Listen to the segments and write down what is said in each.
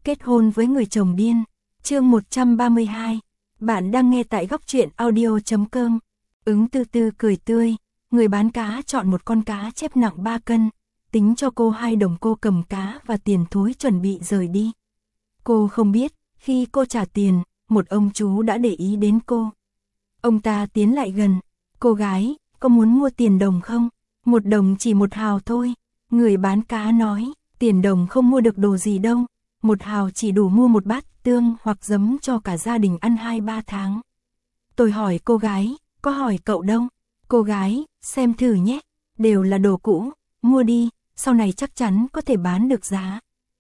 Kết hôn với người chồng điên. Chương 132. Bạn đang nghe tại góc truyện audio.com. Ứng Tư Tư cười tươi, người bán cá chọn một con cá chép nặng 3 cân, tính cho cô 2 đồng. Cô cầm cá và tiền thối chuẩn bị rời đi. Cô không biết, khi cô trả tiền, một ông chú đã để ý đến cô. Ông ta tiến lại gần, cô gái, có muốn mua tiền đồng không? 1 đồng chỉ 1 hào thôi. Người bán cá nói, tiền đồng không mua được đồ gì đâu, 1 hào chỉ đủ mua 1 bát tương hoặc giấm cho cả gia đình ăn 2-3 tháng. Tôi hỏi cô gái, có hỏi cậu đâu? Cô gái, xem thử nhé, đều là đồ cũ, mua đi, sau này chắc chắn có thể bán được giá.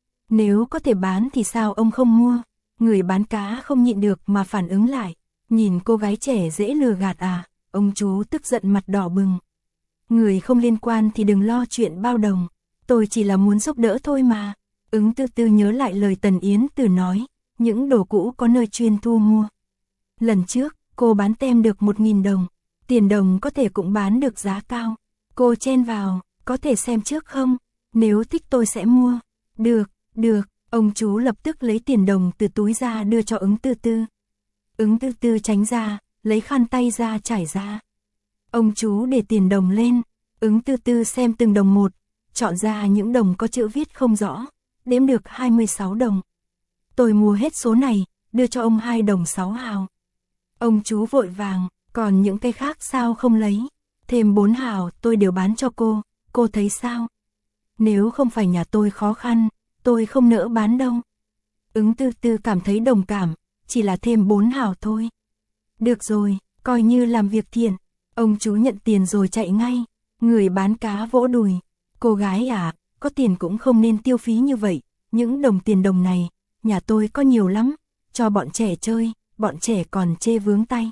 Nếu có thể bán thì sao ông không mua? Người bán cá không nhịn được mà phản ứng lại, nhìn cô gái trẻ dễ lừa gạt à? Ông chú tức giận mặt đỏ bừng. Người không liên quan thì đừng lo chuyện bao đồng, tôi chỉ là muốn giúp đỡ thôi mà. Ứng Tư Tư nhớ lại lời Tần Yến Từ nói, những đồ cũ có nơi chuyên thu mua. Lần trước, cô bán tem được 1.000 đồng, tiền đồng có thể cũng bán được giá cao. Cô chen vào, có thể xem trước không? Nếu thích tôi sẽ mua. Được, được, ông chú lập tức lấy tiền đồng từ túi ra đưa cho Ứng Tư Tư. Ứng Tư Tư tránh ra, lấy khăn tay ra trải ra. Ông chú để tiền đồng lên, Ứng Tư Tư xem từng đồng một, chọn ra những đồng có chữ viết không rõ, đếm được 26 đồng. Tôi mua hết số này, đưa cho ông 2 đồng 6 hào. Ông chú vội vàng, còn những cái khác sao không lấy? Thêm 4 hào tôi đều bán cho cô thấy sao? Nếu không phải nhà tôi khó khăn, tôi không nỡ bán đâu. Ứng Tư Tư cảm thấy đồng cảm, chỉ là thêm 4 hào thôi. Được rồi, coi như làm việc thiện. Ông chú nhận tiền rồi chạy ngay. Người bán cá vỗ đùi. Cô gái à, có tiền cũng không nên tiêu phí như vậy. Những đồng tiền đồng này, nhà tôi có nhiều lắm. Cho bọn trẻ chơi, bọn trẻ còn chê vướng tay.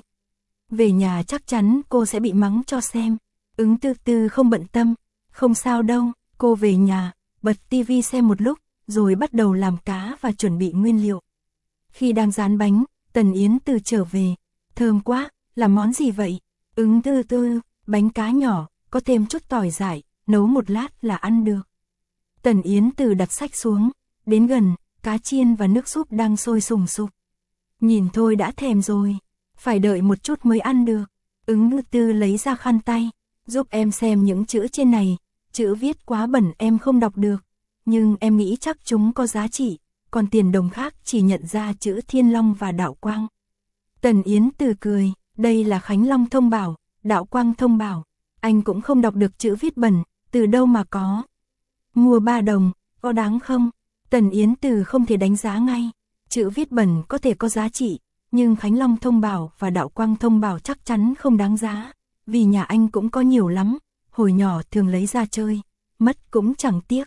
Về nhà chắc chắn cô sẽ bị mắng cho xem. Ứng Tư Tư không bận tâm. Không sao đâu, cô về nhà, bật tivi xem một lúc, rồi bắt đầu làm cá và chuẩn bị nguyên liệu. Khi đang rán bánh, Tần Yến Từ trở về. Thơm quá, làm món gì vậy? Ứng Tư Tư, bánh cá nhỏ, có thêm chút tỏi dại, nấu một lát là ăn được. Tần Yến Từ đặt sách xuống, đến gần, cá chiên và nước súp đang sôi sùng sục. Nhìn thôi đã thèm rồi, phải đợi một chút mới ăn được. Ứng Tư Tư lấy ra khăn tay, giúp em xem những chữ trên này, chữ viết quá bẩn em không đọc được, nhưng em nghĩ chắc chúng có giá trị, còn tiền đồng khác chỉ nhận ra chữ Thiên Long và Đạo Quang. Tần Yến Từ cười, đây là Khánh Long thông bảo, Đạo Quang thông bảo, anh cũng không đọc được chữ viết bẩn, từ đâu mà có. Mua 3 đồng, có đáng không? Tần Yến Từ không thể đánh giá ngay, chữ viết bẩn có thể có giá trị, nhưng Khánh Long thông bảo và Đạo Quang thông bảo chắc chắn không đáng giá, vì nhà anh cũng có nhiều lắm, hồi nhỏ thường lấy ra chơi, mất cũng chẳng tiếc.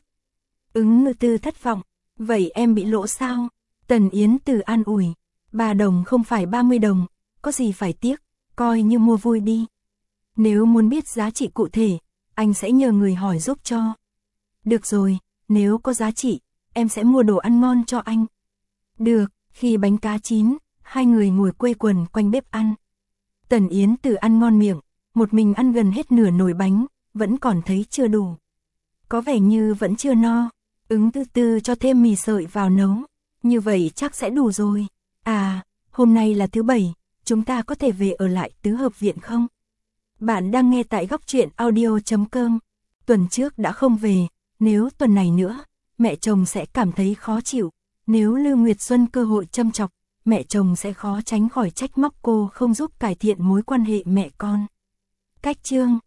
Ứng Tư thất vọng, vậy em bị lỗ sao? Tần Yến Từ an ủi, 3 đồng không phải 30 đồng, có gì phải tiếc, coi như mua vui đi. Nếu muốn biết giá trị cụ thể, anh sẽ nhờ người hỏi giúp cho. Được rồi, nếu có giá trị, em sẽ mua đồ ăn ngon cho anh. Được, khi bánh cá chín, 2 người ngồi quây quần quanh bếp ăn. Tần Yến Từ ăn ngon miệng, một mình ăn gần hết nửa nồi bánh, vẫn còn thấy chưa đủ. Có vẻ như vẫn chưa no, Ứng Tư Tư cho thêm mì sợi vào nấu, như vậy chắc sẽ đủ rồi. À, hôm nay là thứ Bảy, chúng ta có thể về ở lại tứ hợp viện không? Bạn đang nghe tại góc truyện audio.com. Tuần trước đã không về, nếu tuần này nữa, mẹ chồng sẽ cảm thấy khó chịu. Nếu Lưu Nguyệt Xuân cơ hội châm chọc, mẹ chồng sẽ khó tránh khỏi trách móc cô không giúp cải thiện mối quan hệ mẹ con. Cách chương